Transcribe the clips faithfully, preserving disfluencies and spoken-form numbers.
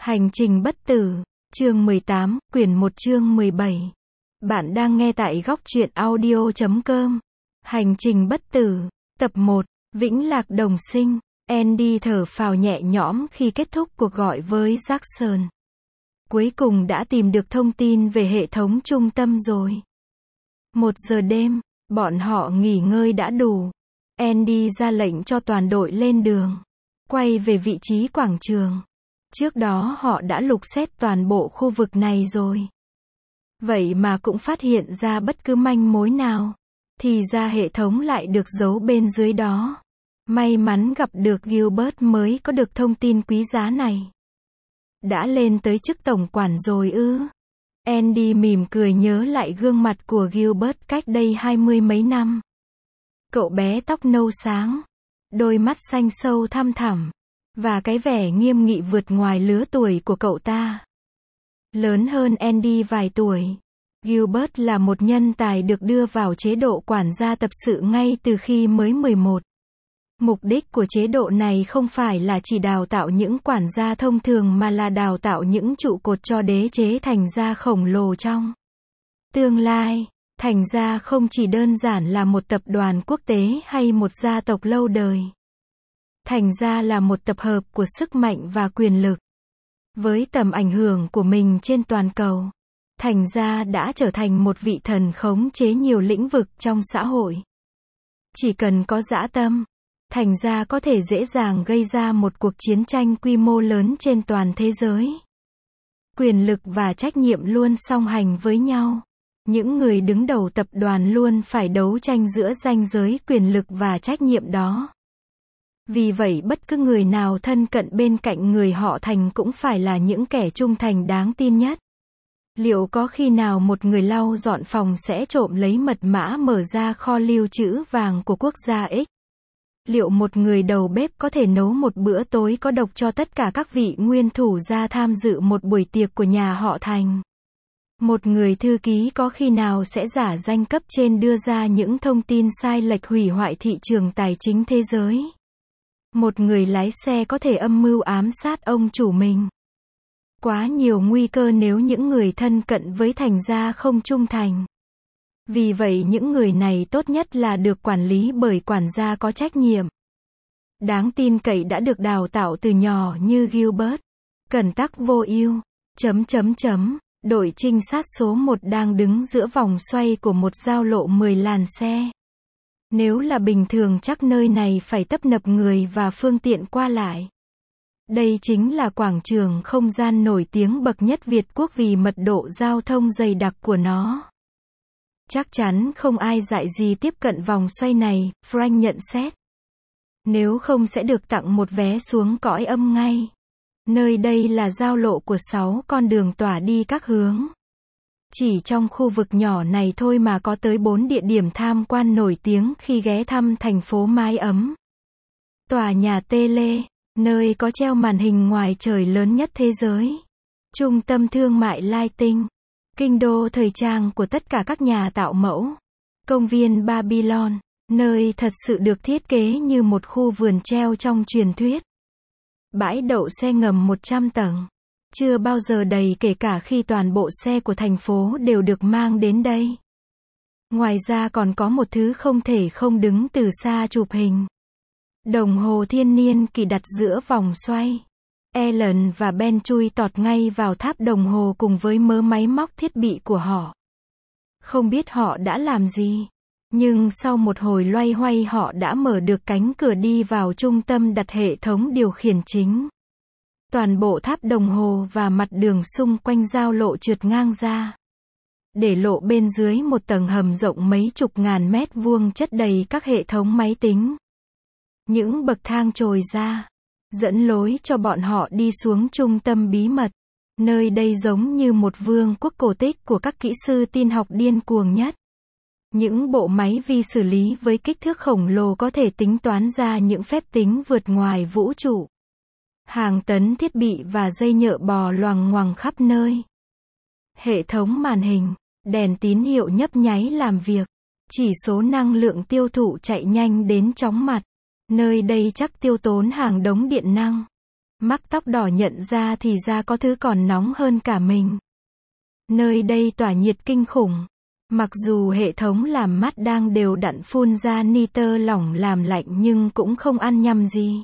Hành trình bất tử, chương mười tám, quyển một chương mười bảy. Bạn đang nghe tại góc truyện audio chấm com. Hành trình bất tử, tập một, Vĩnh Lạc Đồng Sinh. Andy thở phào nhẹ nhõm khi kết thúc cuộc gọi với Jackson. Cuối cùng đã tìm được thông tin về hệ thống trung tâm rồi. Một giờ đêm, bọn họ nghỉ ngơi đã đủ. Andy ra lệnh cho toàn đội lên đường, quay về vị trí quảng trường. Trước đó họ đã lục xét toàn bộ khu vực này rồi. Vậy mà cũng phát hiện ra bất cứ manh mối nào. Thì ra hệ thống lại được giấu bên dưới đó. May mắn gặp được Gilbert mới có được thông tin quý giá này. Đã lên tới chức tổng quản rồi ư? Andy mỉm cười nhớ lại gương mặt của Gilbert cách đây hai mươi mấy năm. Cậu bé tóc nâu sáng, đôi mắt xanh sâu thăm thẳm, và cái vẻ nghiêm nghị vượt ngoài lứa tuổi của cậu ta. Lớn hơn Andy vài tuổi, Gilbert là một nhân tài được đưa vào chế độ quản gia tập sự ngay từ khi mới mười một. Mục đích của chế độ này không phải là chỉ đào tạo những quản gia thông thường mà là đào tạo những trụ cột cho đế chế thành gia khổng lồ trong tương lai. Thành gia không chỉ đơn giản là một tập đoàn quốc tế hay một gia tộc lâu đời. Thành gia là một tập hợp của sức mạnh và quyền lực. Với tầm ảnh hưởng của mình trên toàn cầu, thành gia đã trở thành một vị thần khống chế nhiều lĩnh vực trong xã hội. Chỉ cần có dã tâm, thành gia có thể dễ dàng gây ra một cuộc chiến tranh quy mô lớn trên toàn thế giới. Quyền lực và trách nhiệm luôn song hành với nhau. Những người đứng đầu tập đoàn luôn phải đấu tranh giữa ranh giới quyền lực và trách nhiệm đó. Vì vậy bất cứ người nào thân cận bên cạnh người họ Thành cũng phải là những kẻ trung thành đáng tin nhất. Liệu có khi nào một người lau dọn phòng sẽ trộm lấy mật mã mở ra kho lưu trữ vàng của quốc gia X? Liệu một người đầu bếp có thể nấu một bữa tối có độc cho tất cả các vị nguyên thủ gia tham dự một buổi tiệc của nhà họ Thành? Một người thư ký có khi nào sẽ giả danh cấp trên đưa ra những thông tin sai lệch hủy hoại thị trường tài chính thế giới? Một người lái xe có thể âm mưu ám sát ông chủ mình? Quá nhiều nguy cơ nếu những người thân cận với thành gia không trung thành. Vì vậy những người này tốt nhất là được quản lý bởi quản gia có trách nhiệm, đáng tin cậy đã được đào tạo từ nhỏ như Gilbert. Cẩn tắc vô ưu. Chấm chấm chấm. Đội trinh sát số một đang đứng giữa vòng xoay của một giao lộ mười làn xe. Nếu là bình thường chắc nơi này phải tấp nập người và phương tiện qua lại. Đây chính là quảng trường không gian nổi tiếng bậc nhất Việt Quốc vì mật độ giao thông dày đặc của nó. Chắc chắn không ai dại gì tiếp cận vòng xoay này, Frank nhận xét. Nếu không sẽ được tặng một vé xuống cõi âm ngay. Nơi đây là giao lộ của sáu con đường tỏa đi các hướng. Chỉ trong khu vực nhỏ này thôi mà có tới bốn địa điểm tham quan nổi tiếng khi ghé thăm thành phố mái ấm. Tòa nhà tele, nơi có treo màn hình ngoài trời lớn nhất thế giới. Trung tâm thương mại Lai Tinh, kinh đô thời trang của tất cả các nhà tạo mẫu. Công viên Babylon, nơi thật sự được thiết kế như một khu vườn treo trong truyền thuyết. Bãi đậu xe ngầm một trăm tầng. Chưa bao giờ đầy kể cả khi toàn bộ xe của thành phố đều được mang đến đây. Ngoài ra còn có một thứ không thể không đứng từ xa chụp hình. Đồng hồ thiên niên kỳ đặt giữa vòng xoay. Ellen và Ben chui tọt ngay vào tháp đồng hồ cùng với mớ máy móc thiết bị của họ. Không biết họ đã làm gì. Nhưng sau một hồi loay hoay họ đã mở được cánh cửa đi vào trung tâm đặt hệ thống điều khiển chính. Toàn bộ tháp đồng hồ và mặt đường xung quanh giao lộ trượt ngang ra. Để lộ bên dưới một tầng hầm rộng mấy chục ngàn mét vuông chất đầy các hệ thống máy tính. Những bậc thang trồi ra, dẫn lối cho bọn họ đi xuống trung tâm bí mật. Nơi đây giống như một vương quốc cổ tích của các kỹ sư tin học điên cuồng nhất. Những bộ máy vi xử lý với kích thước khổng lồ có thể tính toán ra những phép tính vượt ngoài vũ trụ. Hàng tấn thiết bị và dây nhợ bò loằng ngoằng khắp nơi. Hệ thống màn hình, đèn tín hiệu nhấp nháy làm việc. Chỉ số năng lượng tiêu thụ chạy nhanh đến chóng mặt. Nơi đây chắc tiêu tốn hàng đống điện năng. Mắc tóc đỏ nhận ra thì ra có thứ còn nóng hơn cả mình. Nơi đây tỏa nhiệt kinh khủng. Mặc dù hệ thống làm mát đang đều đặn phun ra nitơ lỏng làm lạnh nhưng cũng không ăn nhầm gì.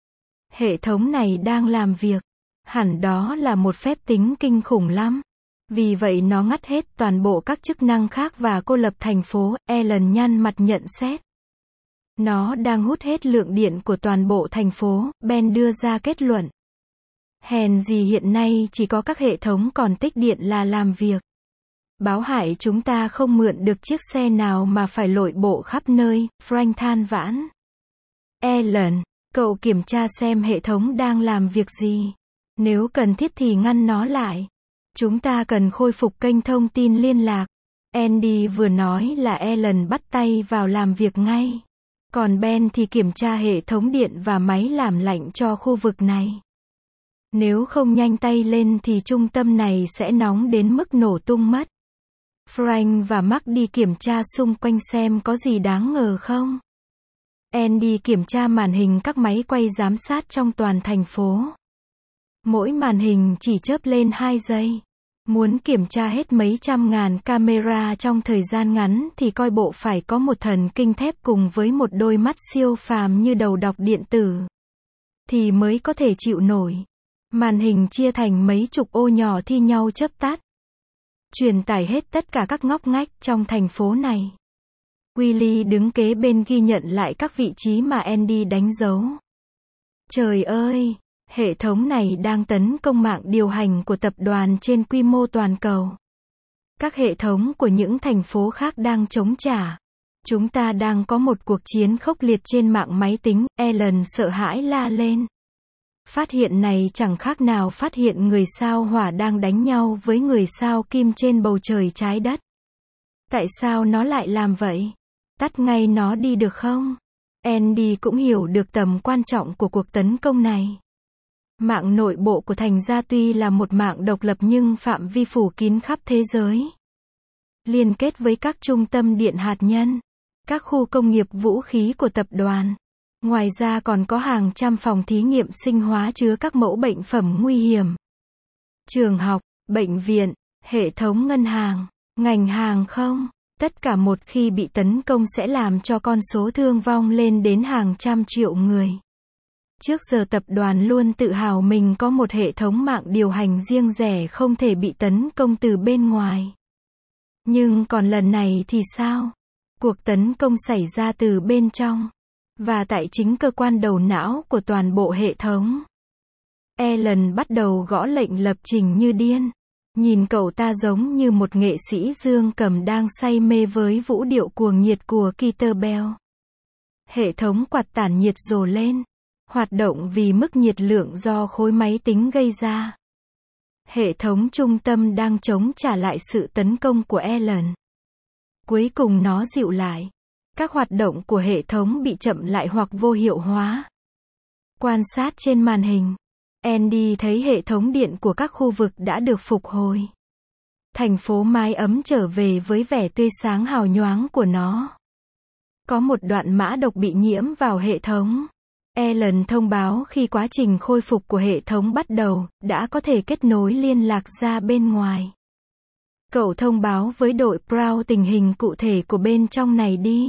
Hệ thống này đang làm việc. Hẳn đó là một phép tính kinh khủng lắm. Vì vậy nó ngắt hết toàn bộ các chức năng khác và cô lập thành phố, Ellen nhăn mặt nhận xét. Nó đang hút hết lượng điện của toàn bộ thành phố, Ben đưa ra kết luận. Hèn gì hiện nay chỉ có các hệ thống còn tích điện là làm việc. Báo hại chúng ta không mượn được chiếc xe nào mà phải lội bộ khắp nơi, Frank than vãn. Ellen, cậu kiểm tra xem hệ thống đang làm việc gì. Nếu cần thiết thì ngăn nó lại. Chúng ta cần khôi phục kênh thông tin liên lạc. Andy vừa nói là Ellen bắt tay vào làm việc ngay. Còn Ben thì kiểm tra hệ thống điện và máy làm lạnh cho khu vực này. Nếu không nhanh tay lên thì trung tâm này sẽ nóng đến mức nổ tung mất. Frank và Mark đi kiểm tra xung quanh xem có gì đáng ngờ không. Andy kiểm tra màn hình các máy quay giám sát trong toàn thành phố. Mỗi màn hình chỉ chớp lên hai giây. Muốn kiểm tra hết mấy trăm ngàn camera trong thời gian ngắn thì coi bộ phải có một thần kinh thép cùng với một đôi mắt siêu phàm như đầu đọc điện tử. Thì mới có thể chịu nổi. Màn hình chia thành mấy chục ô nhỏ thi nhau chớp tắt. Truyền tải hết tất cả các ngóc ngách trong thành phố này. Willy đứng kế bên ghi nhận lại các vị trí mà Andy đánh dấu. Trời ơi! Hệ thống này đang tấn công mạng điều hành của tập đoàn trên quy mô toàn cầu. Các hệ thống của những thành phố khác đang chống trả. Chúng ta đang có một cuộc chiến khốc liệt trên mạng máy tính, Ellen sợ hãi la lên. Phát hiện này chẳng khác nào phát hiện người sao hỏa đang đánh nhau với người sao kim trên bầu trời trái đất. Tại sao nó lại làm vậy? Tắt ngay nó đi được không? Andy cũng hiểu được tầm quan trọng của cuộc tấn công này. Mạng nội bộ của thành gia tuy là một mạng độc lập nhưng phạm vi phủ kín khắp thế giới. Liên kết với các trung tâm điện hạt nhân, các khu công nghiệp vũ khí của tập đoàn. Ngoài ra còn có hàng trăm phòng thí nghiệm sinh hóa chứa các mẫu bệnh phẩm nguy hiểm. Trường học, bệnh viện, hệ thống ngân hàng, ngành hàng không, tất cả một khi bị tấn công sẽ làm cho con số thương vong lên đến hàng trăm triệu người. Trước giờ tập đoàn luôn tự hào mình có một hệ thống mạng điều hành riêng rẽ không thể bị tấn công từ bên ngoài. Nhưng còn lần này thì sao? Cuộc tấn công xảy ra từ bên trong. Và tại chính cơ quan đầu não của toàn bộ hệ thống. Ellen bắt đầu gõ lệnh lập trình như điên. Nhìn cậu ta giống như một nghệ sĩ dương cầm đang say mê với vũ điệu cuồng nhiệt của Keter Bell. Hệ thống quạt tản nhiệt rồ lên. Hoạt động vì mức nhiệt lượng do khối máy tính gây ra. Hệ thống trung tâm đang chống trả lại sự tấn công của Ellen. Cuối cùng nó dịu lại. Các hoạt động của hệ thống bị chậm lại hoặc vô hiệu hóa. Quan sát trên màn hình, Andy thấy hệ thống điện của các khu vực đã được phục hồi. Thành phố mái ấm trở về với vẻ tươi sáng hào nhoáng của nó. Có một đoạn mã độc bị nhiễm vào hệ thống. Ellen thông báo khi quá trình khôi phục của hệ thống bắt đầu, đã có thể kết nối liên lạc ra bên ngoài. Cậu thông báo với đội Prowl tình hình cụ thể của bên trong này đi.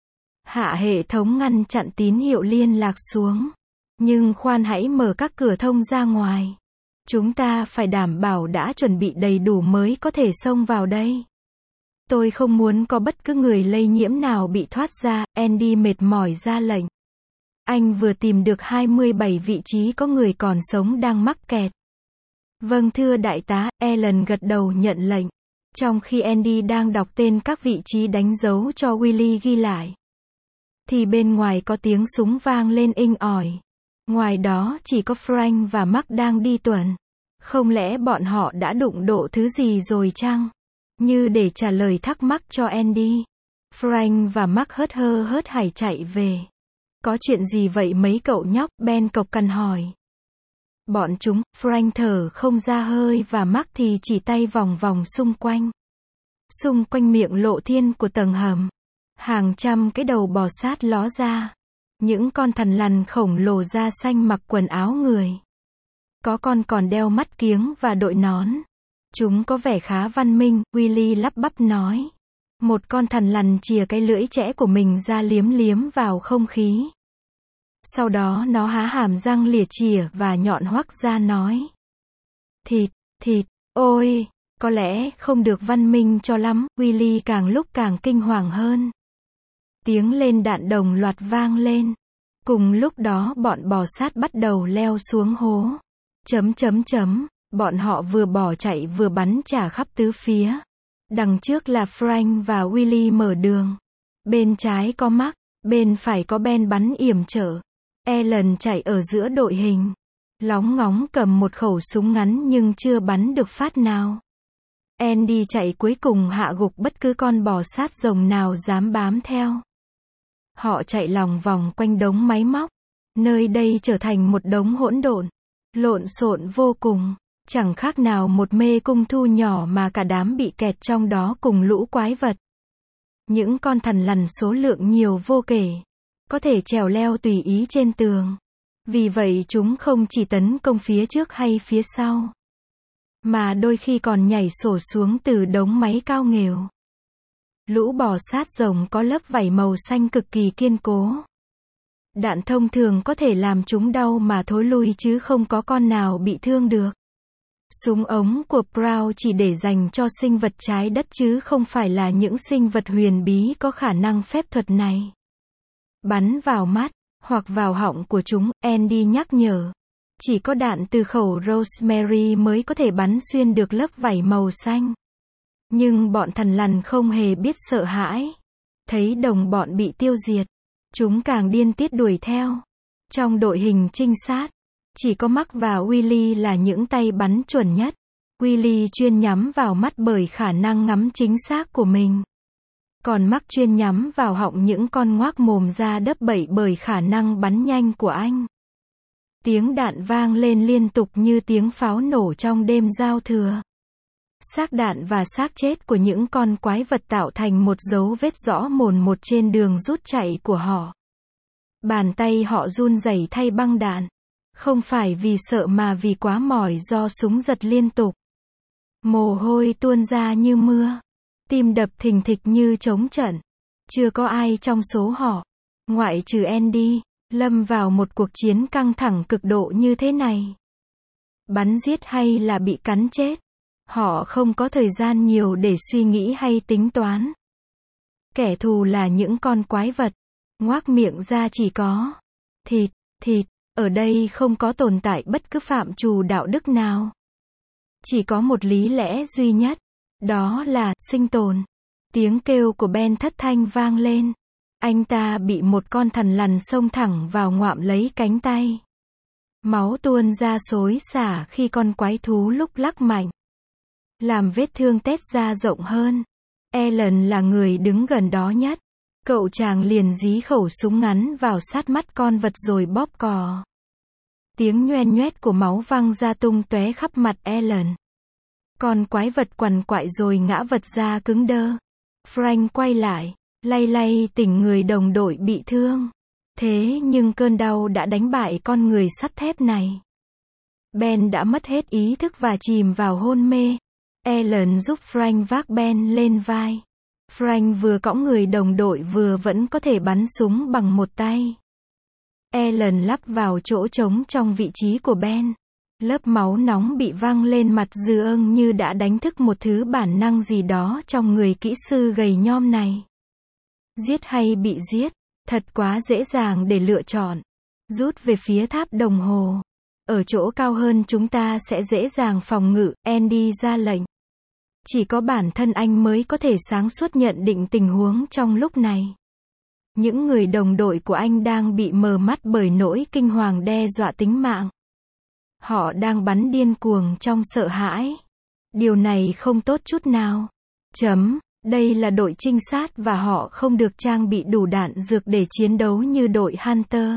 Hạ hệ thống ngăn chặn tín hiệu liên lạc xuống. Nhưng khoan hãy mở các cửa thông ra ngoài. Chúng ta phải đảm bảo đã chuẩn bị đầy đủ mới có thể xông vào đây. Tôi không muốn có bất cứ người lây nhiễm nào bị thoát ra, Andy mệt mỏi ra lệnh. Anh vừa tìm được hai mươi bảy vị trí có người còn sống đang mắc kẹt. Vâng thưa đại tá, Ellen gật đầu nhận lệnh. Trong khi Andy đang đọc tên các vị trí đánh dấu cho Willy ghi lại. Thì bên ngoài có tiếng súng vang lên inh ỏi. Ngoài đó chỉ có Frank và Mark đang đi tuần. Không lẽ bọn họ đã đụng độ thứ gì rồi chăng? Như để trả lời thắc mắc cho Andy. Frank và Mark hớt hơ hớt hải chạy về. Có chuyện gì vậy mấy cậu nhóc? Ben cộc cằn hỏi. Bọn chúng, Frank thở không ra hơi và Mark thì chỉ tay vòng vòng xung quanh. Xung quanh miệng lộ thiên của tầng hầm. Hàng trăm cái đầu bò sát ló ra. Những con thằn lằn khổng lồ da xanh mặc quần áo người. Có con còn đeo mắt kiếng và đội nón. Chúng có vẻ khá văn minh, Willy lắp bắp nói. Một con thằn lằn chìa cái lưỡi chẽ của mình ra liếm liếm vào không khí. Sau đó nó há hàm răng lìa chìa và nhọn hoắt ra nói. Thịt, thịt, ôi, có lẽ không được văn minh cho lắm, Willy càng lúc càng kinh hoàng hơn. Tiếng lên đạn đồng loạt vang lên. Cùng lúc đó bọn bò sát bắt đầu leo xuống hố. Chấm chấm chấm, bọn họ vừa bỏ chạy vừa bắn trả khắp tứ phía. Đằng trước là Frank và Willy mở đường. Bên trái có Mark, bên phải có Ben bắn yểm trở. Ellen chạy ở giữa đội hình. Lóng ngóng cầm một khẩu súng ngắn nhưng chưa bắn được phát nào. Andy chạy cuối cùng hạ gục bất cứ con bò sát rồng nào dám bám theo. Họ chạy lòng vòng quanh đống máy móc. Nơi đây trở thành một đống hỗn độn. Lộn xộn vô cùng. Chẳng khác nào một mê cung thu nhỏ mà cả đám bị kẹt trong đó cùng lũ quái vật. Những con thằn lằn số lượng nhiều vô kể. Có thể trèo leo tùy ý trên tường. Vì vậy chúng không chỉ tấn công phía trước hay phía sau. Mà đôi khi còn nhảy sổ xuống từ đống máy cao nghều. Lũ bò sát rồng có lớp vảy màu xanh cực kỳ kiên cố. Đạn thông thường có thể làm chúng đau mà thối lui chứ không có con nào bị thương được. Súng ống của Brown chỉ để dành cho sinh vật trái đất chứ không phải là những sinh vật huyền bí có khả năng phép thuật này. Bắn vào mắt, hoặc vào họng của chúng, Andy nhắc nhở. Chỉ có đạn từ khẩu Rosemary mới có thể bắn xuyên được lớp vảy màu xanh. Nhưng bọn thằn lằn không hề biết sợ hãi. Thấy đồng bọn bị tiêu diệt, chúng càng điên tiết đuổi theo. Trong đội hình trinh sát, chỉ có Mark và Willy là những tay bắn chuẩn nhất. Willy chuyên nhắm vào mắt bởi khả năng ngắm chính xác của mình. Còn Mark chuyên nhắm vào họng những con ngoác mồm ra đấp bẩy bởi khả năng bắn nhanh của anh. Tiếng đạn vang lên liên tục như tiếng pháo nổ trong đêm giao thừa. Xác đạn và xác chết của những con quái vật tạo thành một dấu vết rõ mồn một trên đường rút chạy của họ. Bàn tay họ run rẩy thay băng đạn. Không phải vì sợ mà vì quá mỏi do súng giật liên tục. Mồ hôi tuôn ra như mưa. Tim đập thình thịch như trống trận. Chưa có ai trong số họ, ngoại trừ Andy, lâm vào một cuộc chiến căng thẳng cực độ như thế này. Bắn giết hay là bị cắn chết. Họ không có thời gian nhiều để suy nghĩ hay tính toán. Kẻ thù là những con quái vật. Ngoác miệng ra chỉ có thịt, thịt. Ở đây không có tồn tại bất cứ phạm trù đạo đức nào. Chỉ có một lý lẽ duy nhất. Đó là sinh tồn. Tiếng kêu của Ben thất thanh vang lên. Anh ta bị một con thằn lằn xông thẳng vào ngoạm lấy cánh tay. Máu tuôn ra xối xả khi con quái thú lúc lắc mạnh. Làm vết thương tét ra rộng hơn. Ellen là người đứng gần đó nhất. Cậu chàng liền dí khẩu súng ngắn vào sát mắt con vật rồi bóp cò. Tiếng nhoen nhoét của máu văng ra tung tóe khắp mặt Ellen. Con quái vật quằn quại rồi ngã vật ra cứng đơ. Frank quay lại, lay lay tỉnh người đồng đội bị thương. Thế nhưng cơn đau đã đánh bại con người sắt thép này. Ben đã mất hết ý thức và chìm vào hôn mê. Ellen giúp Frank vác Ben lên vai. Frank vừa cõng người đồng đội vừa vẫn có thể bắn súng bằng một tay. Ellen lắp vào chỗ trống trong vị trí của Ben. Lớp máu nóng bị văng lên mặt dư ưng như đã đánh thức một thứ bản năng gì đó trong người kỹ sư gầy nhom này. Giết hay bị giết, thật quá dễ dàng để lựa chọn. Rút về phía tháp đồng hồ. Ở chỗ cao hơn chúng ta sẽ dễ dàng phòng ngự, Andy ra lệnh. Chỉ có bản thân anh mới có thể sáng suốt nhận định tình huống trong lúc này. Những người đồng đội của anh đang bị mờ mắt bởi nỗi kinh hoàng đe dọa tính mạng. Họ đang bắn điên cuồng trong sợ hãi. Điều này không tốt chút nào. Chấm. Đây là đội trinh sát và họ không được trang bị đủ đạn dược để chiến đấu như đội Hunter.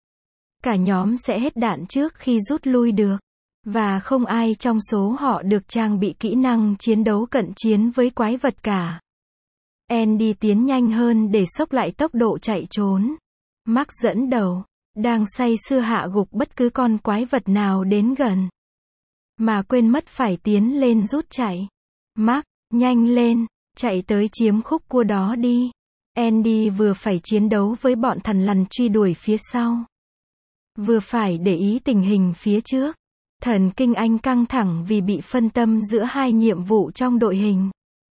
Cả nhóm sẽ hết đạn trước khi rút lui được. Và không ai trong số họ được trang bị kỹ năng chiến đấu cận chiến với quái vật cả. Andy tiến nhanh hơn để xốc lại tốc độ chạy trốn. Mark dẫn đầu, đang say sưa hạ gục bất cứ con quái vật nào đến gần. mà quên mất phải tiến lên rút chạy. Mark, nhanh lên, chạy tới chiếm khúc cua đó đi. Andy vừa phải chiến đấu với bọn thằn lằn truy đuổi phía sau, vừa phải để ý tình hình phía trước. Thần kinh anh căng thẳng vì bị phân tâm giữa hai nhiệm vụ trong đội hình.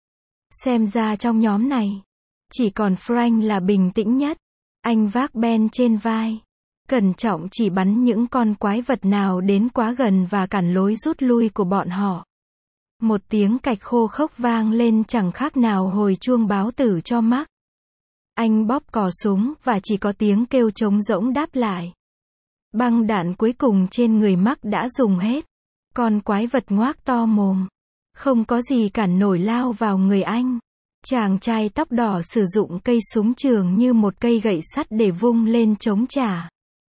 Xem ra trong nhóm này, chỉ còn Frank là bình tĩnh nhất. Anh vác Ben trên vai, cẩn trọng chỉ bắn những con quái vật nào đến quá gần và cản lối rút lui của bọn họ. Một tiếng cạch khô khốc vang lên chẳng khác nào hồi chuông báo tử cho Mark. Anh bóp cò súng và chỉ có tiếng kêu trống rỗng đáp lại. Băng đạn cuối cùng trên người Mark đã dùng hết. Con quái vật ngoác to mồm, không có gì cản nổi lao vào người anh. Chàng trai tóc đỏ sử dụng cây súng trường như một cây gậy sắt để vung lên chống trả.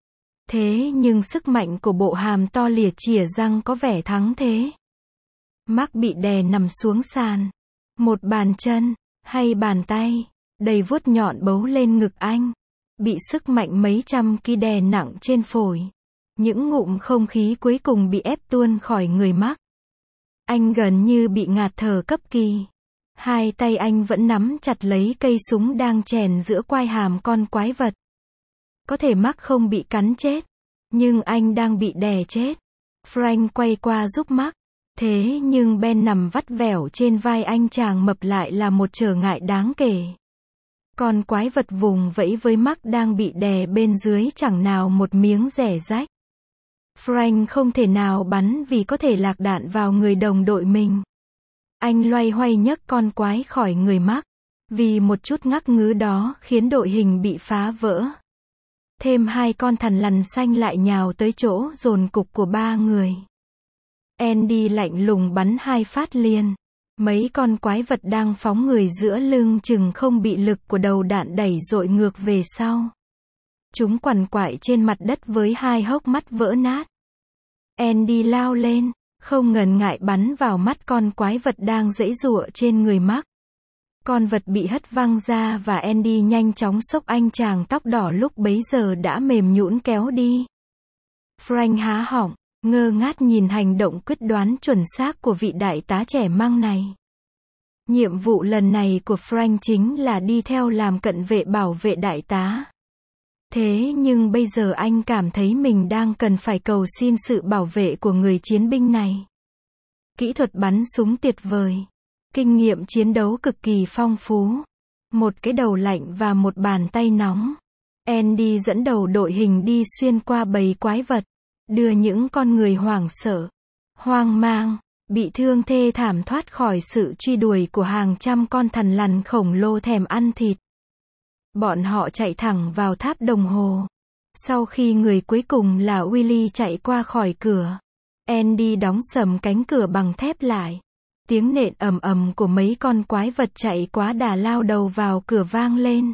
Thế nhưng sức mạnh của bộ hàm to lìa chìa răng có vẻ thắng thế. Mark bị đè nằm xuống sàn. Một bàn chân, hay bàn tay, đầy vuốt nhọn bấu lên ngực anh. Bị sức mạnh mấy trăm ki đè nặng trên phổi. Những ngụm không khí cuối cùng bị ép tuôn khỏi người Mark. Anh gần như bị ngạt thở cấp kỳ. Hai tay anh vẫn nắm chặt lấy cây súng đang chèn giữa quai hàm con quái vật. Có thể Mark không bị cắn chết, nhưng anh đang bị đè chết. Frank quay qua giúp Mark. Thế nhưng Ben nằm vắt vẻo trên vai anh chàng mập lại là một trở ngại đáng kể. Con quái vật vùng vẫy với Mark đang bị đè bên dưới chẳng nào một miếng rẻ rách. Frank không thể nào bắn vì có thể lạc đạn vào người đồng đội mình. Anh loay hoay nhấc con quái khỏi người Mark. Vì một chút ngắc ngứ đó khiến đội hình bị phá vỡ. Thêm hai con thằn lằn xanh lại nhào tới chỗ dồn cục của ba người. Andy lạnh lùng bắn hai phát liền. Mấy con quái vật đang phóng người giữa lưng chừng không bị lực của đầu đạn đẩy dội ngược về sau. Chúng quằn quại trên mặt đất với hai hốc mắt vỡ nát. Andy lao lên, không ngần ngại bắn vào mắt con quái vật đang giãy giụa trên người Mark. Con vật bị hất văng ra và Andy nhanh chóng xốc anh chàng tóc đỏ lúc bấy giờ đã mềm nhũn kéo đi. Frank há họng, ngơ ngác nhìn hành động quyết đoán chuẩn xác của vị đại tá trẻ măng này. Nhiệm vụ lần này của Frank chính là đi theo làm cận vệ bảo vệ đại tá. Thế nhưng bây giờ anh cảm thấy mình đang cần phải cầu xin sự bảo vệ của người chiến binh này. Kỹ thuật bắn súng tuyệt vời. Kinh nghiệm chiến đấu cực kỳ phong phú. Một cái đầu lạnh và một bàn tay nóng. Andy dẫn đầu đội hình đi xuyên qua bầy quái vật. Đưa những con người hoảng sợ, hoang mang, bị thương thê thảm thoát khỏi sự truy đuổi của hàng trăm con thằn lằn khổng lồ thèm ăn thịt. Bọn họ chạy thẳng vào tháp đồng hồ. Sau khi người cuối cùng là Willy chạy qua khỏi cửa, Andy đóng sầm cánh cửa bằng thép lại. Tiếng nện ầm ầm của mấy con quái vật chạy quá đà lao đầu vào cửa vang lên.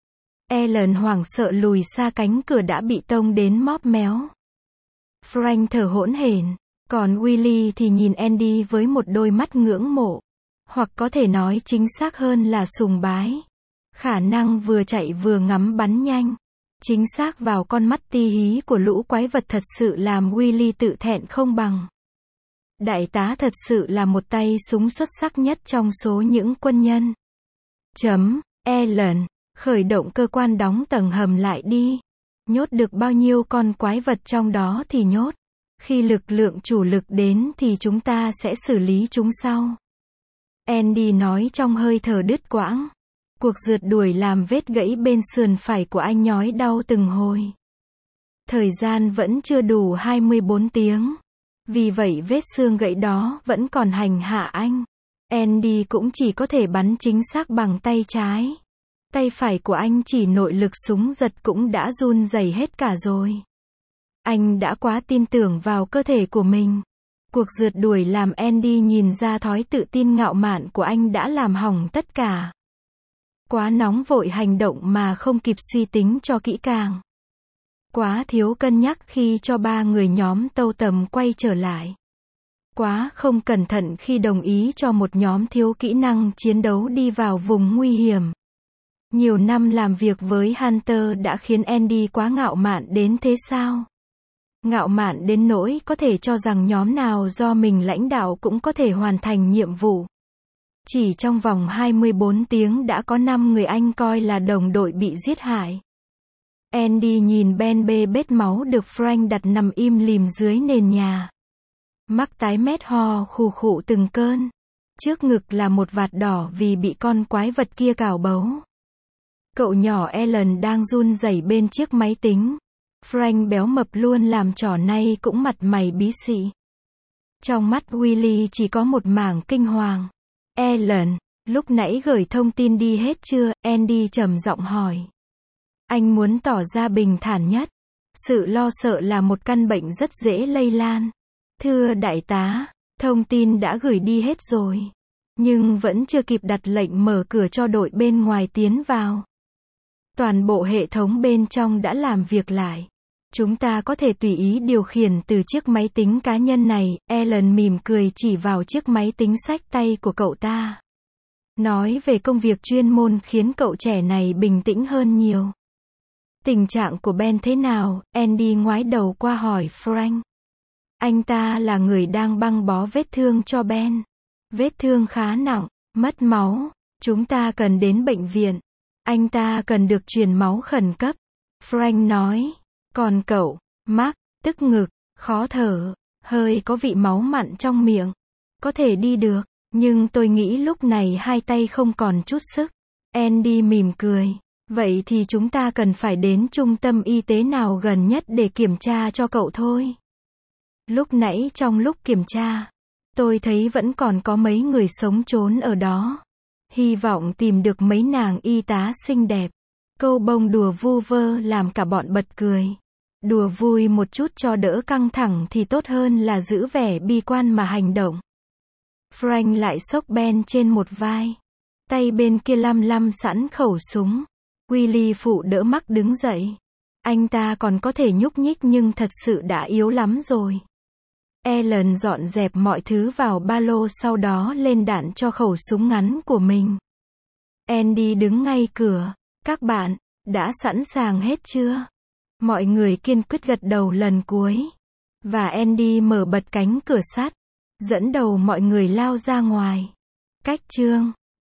Ellen hoảng sợ lùi xa, cánh cửa đã bị tông đến móp méo. Frank thở hổn hển, còn Willy thì nhìn Andy với một đôi mắt ngưỡng mộ. Hoặc có thể nói chính xác hơn là sùng bái. Khả năng vừa chạy vừa ngắm bắn nhanh. Chính xác vào con mắt ti hí của lũ quái vật thật sự làm Willy tự thẹn không bằng. Đại tá thật sự là một tay súng xuất sắc nhất trong số những quân nhân. Chấm, Ellen, khởi động cơ quan đóng tầng hầm lại đi. Nhốt được bao nhiêu con quái vật trong đó thì nhốt. Khi lực lượng chủ lực đến thì chúng ta sẽ xử lý chúng sau. Andy nói trong hơi thở đứt quãng. Cuộc rượt đuổi làm vết gãy bên sườn phải của anh nhói đau từng hồi. Thời gian vẫn chưa đủ hai mươi bốn tiếng. Vì vậy vết xương gãy đó vẫn còn hành hạ anh. Andy cũng chỉ có thể bắn chính xác bằng tay trái. Tay phải của anh chỉ nội lực súng giật cũng đã run rẩy hết cả rồi. Anh đã quá tin tưởng vào cơ thể của mình. Cuộc rượt đuổi làm Andy nhìn ra thói tự tin ngạo mạn của anh đã làm hỏng tất cả. Quá nóng vội hành động mà không kịp suy tính cho kỹ càng. Quá thiếu cân nhắc khi cho ba người nhóm tâu tầm quay trở lại. Quá không cẩn thận khi đồng ý cho một nhóm thiếu kỹ năng chiến đấu đi vào vùng nguy hiểm. Nhiều năm làm việc với Hunter đã khiến Andy quá ngạo mạn đến thế sao? Ngạo mạn đến nỗi có thể cho rằng nhóm nào do mình lãnh đạo cũng có thể hoàn thành nhiệm vụ. Chỉ trong vòng hai mươi bốn tiếng đã có năm người anh coi là đồng đội bị giết hại. Andy nhìn Ben bê bết máu được Frank đặt nằm im lìm dưới nền nhà. Mắt tái mét ho khù khụ từng cơn. Trước ngực là một vạt đỏ vì bị con quái vật kia cào bấu. Cậu nhỏ Alan đang run rẩy bên chiếc máy tính. Frank béo mập luôn làm trò này cũng mặt mày bí xị. Trong mắt Willy chỉ có một mảng kinh hoàng. Alan, lúc nãy gửi thông tin đi hết chưa? Andy trầm giọng hỏi. Anh muốn tỏ ra bình thản nhất. Sự lo sợ là một căn bệnh rất dễ lây lan. Thưa đại tá, thông tin đã gửi đi hết rồi. Nhưng vẫn chưa kịp đặt lệnh mở cửa cho đội bên ngoài tiến vào. Toàn bộ hệ thống bên trong đã làm việc lại. Chúng ta có thể tùy ý điều khiển từ chiếc máy tính cá nhân này. Alan mỉm cười chỉ vào chiếc máy tính xách tay của cậu ta. Nói về công việc chuyên môn khiến cậu trẻ này bình tĩnh hơn nhiều. Tình trạng của Ben thế nào? Andy ngoái đầu qua hỏi Frank. Anh ta là người đang băng bó vết thương cho Ben. Vết thương khá nặng, mất máu. Chúng ta cần đến bệnh viện. Anh ta cần được truyền máu khẩn cấp. Frank nói. Còn cậu, Mark, tức ngực, khó thở, hơi có vị máu mặn trong miệng. Có thể đi được, nhưng tôi nghĩ lúc này hai tay không còn chút sức. Andy mỉm cười. Vậy thì chúng ta cần phải đến trung tâm y tế nào gần nhất để kiểm tra cho cậu thôi. Lúc nãy trong lúc kiểm tra, tôi thấy vẫn còn có mấy người sống trốn ở đó. Hy vọng tìm được mấy nàng y tá xinh đẹp. Câu bông đùa vu vơ làm cả bọn bật cười. Đùa vui một chút cho đỡ căng thẳng thì tốt hơn là giữ vẻ bi quan mà hành động. Frank lại xốc Ben trên một vai. Tay bên kia lăm lăm sẵn khẩu súng. Willy phụ đỡ Mark đứng dậy. Anh ta còn có thể nhúc nhích nhưng thật sự đã yếu lắm rồi. Alan dọn dẹp mọi thứ vào ba lô sau đó lên đạn cho khẩu súng ngắn của mình. Andy đứng ngay cửa. Các bạn, đã sẵn sàng hết chưa? Mọi người kiên quyết gật đầu lần cuối. Và Andy mở bật cánh cửa sắt, dẫn đầu mọi người lao ra ngoài. Cách chương